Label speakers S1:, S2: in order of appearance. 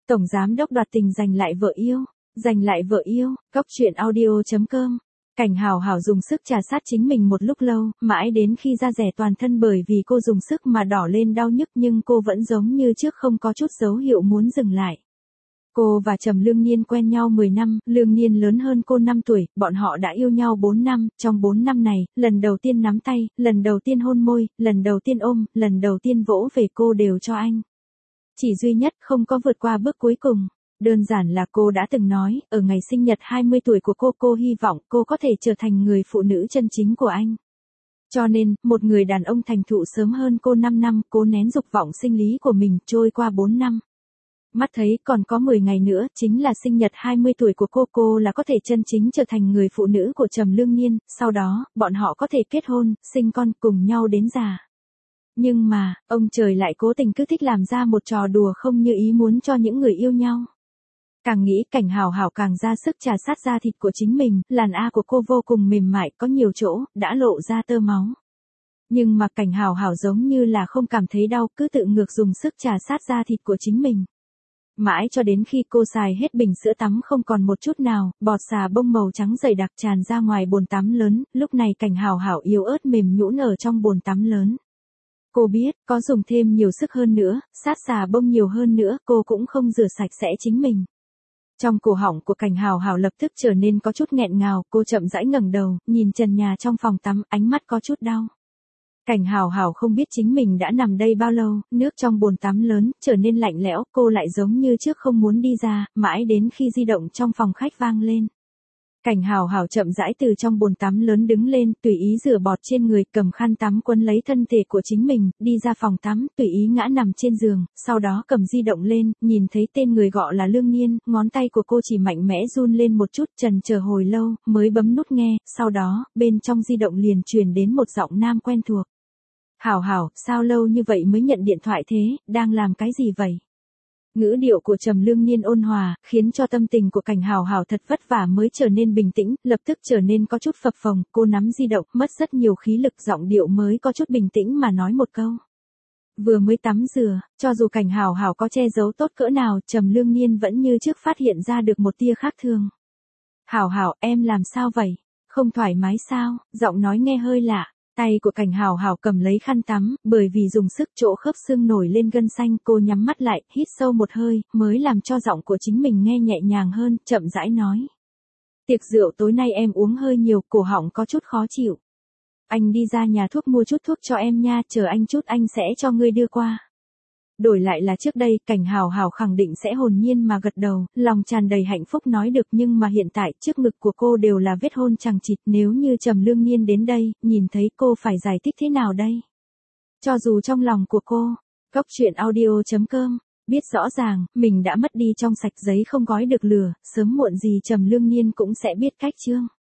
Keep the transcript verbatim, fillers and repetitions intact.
S1: Tổng giám đốc đoạt tình giành lại vợ yêu, giành lại vợ yêu, Cóc truyện audio.com. Cảnh Hào Hào dùng sức trà sát chính mình một lúc lâu, mãi đến khi da rẻ toàn thân bởi vì cô dùng sức mà đỏ lên đau nhức, nhưng cô vẫn giống như trước không có chút dấu hiệu muốn dừng lại. Cô và Trầm Lương Nhiên quen nhau mười năm, Lương Nhiên lớn hơn cô năm tuổi, bọn họ đã yêu nhau bốn năm, trong bốn năm này, lần đầu tiên nắm tay, lần đầu tiên hôn môi, lần đầu tiên ôm, lần đầu tiên vỗ về cô đều cho anh. Chỉ duy nhất không có vượt qua bước cuối cùng. Đơn giản là cô đã từng nói, ở ngày sinh nhật hai mươi tuổi của cô, cô hy vọng cô có thể trở thành người phụ nữ chân chính của anh. Cho nên, một người đàn ông thành thụ sớm hơn cô năm năm, cô nén dục vọng sinh lý của mình, trôi qua bốn năm. Mắt thấy còn có mười ngày nữa, chính là sinh nhật hai mươi tuổi của cô, cô là có thể chân chính trở thành người phụ nữ của Trầm Lương Nhiên, sau đó, bọn họ có thể kết hôn, sinh con, cùng nhau đến già. Nhưng mà, ông trời lại cố tình cứ thích làm ra một trò đùa không như ý muốn cho những người yêu nhau. Càng nghĩ Cảnh Hào Hào càng ra sức trà sát da thịt của chính mình, làn A của cô vô cùng mềm mại, có nhiều chỗ, đã lộ ra tơ máu. Nhưng mà Cảnh Hào Hào giống như là không cảm thấy đau, cứ tự ngược dùng sức trà sát da thịt của chính mình. Mãi cho đến khi cô xài hết bình sữa tắm không còn một chút nào, bọt xà bông màu trắng dày đặc tràn ra ngoài bồn tắm lớn, lúc này Cảnh Hào Hào yếu ớt mềm nhũn ở trong bồn tắm lớn. Cô biết, có dùng thêm nhiều sức hơn nữa, sát xà bông nhiều hơn nữa, cô cũng không rửa sạch sẽ chính mình. Trong cổ họng của Cảnh Hào Hào lập tức trở nên có chút nghẹn ngào, cô chậm rãi ngẩng đầu, nhìn trần nhà trong phòng tắm, ánh mắt có chút đau. Cảnh Hào Hào không biết chính mình đã nằm đây bao lâu, nước trong bồn tắm lớn, trở nên lạnh lẽo, cô lại giống như trước không muốn đi ra, mãi đến khi di động trong phòng khách vang lên. Cảnh Hào Hào chậm rãi từ trong bồn tắm lớn đứng lên, tùy ý rửa bọt trên người, cầm khăn tắm quấn lấy thân thể của chính mình, đi ra phòng tắm, tùy ý ngã nằm trên giường, sau đó cầm di động lên, nhìn thấy tên người gọi là Lương Nhiên, ngón tay của cô chỉ mạnh mẽ run lên một chút, trần chờ hồi lâu, mới bấm nút nghe, sau đó, bên trong di động liền truyền đến một giọng nam quen thuộc. Hào Hào, sao lâu như vậy mới nhận điện thoại thế, đang làm cái gì vậy? Ngữ điệu của Trầm Lương Nhiên ôn hòa, khiến cho tâm tình của Cảnh Hào Hào thật vất vả mới trở nên bình tĩnh, lập tức trở nên có chút phập phồng, cô nắm di động, mất rất nhiều khí lực, giọng điệu mới có chút bình tĩnh mà nói một câu. Vừa mới tắm rửa, cho dù Cảnh Hào Hào có che giấu tốt cỡ nào, Trầm Lương Nhiên vẫn như trước phát hiện ra được một tia khác thường. Hào Hào, em làm sao vậy? Không thoải mái sao? Giọng nói nghe hơi lạ. Tay của Cảnh Hào Hào cầm lấy khăn tắm, bởi vì dùng sức chỗ khớp xương nổi lên gân xanh, cô nhắm mắt lại, hít sâu một hơi, mới làm cho giọng của chính mình nghe nhẹ nhàng hơn, chậm rãi nói. Tiệc rượu tối nay em uống hơi nhiều, cổ họng có chút khó chịu. Anh đi ra nhà thuốc mua chút thuốc cho em nha, chờ anh chút anh sẽ cho ngươi đưa qua. Đổi lại là trước đây, Cảnh Hào Hào khẳng định sẽ hồn nhiên mà gật đầu, lòng tràn đầy hạnh phúc nói được, nhưng mà hiện tại, trước ngực của cô đều là vết hôn chằng chịt, nếu như Trầm Lương Nhiên đến đây, nhìn thấy cô phải giải thích thế nào đây? Cho dù trong lòng của cô, Cóc truyện audio.com, biết rõ ràng, mình đã mất đi trong sạch giấy không gói được lửa, sớm muộn gì Trầm Lương Nhiên cũng sẽ biết cách chương.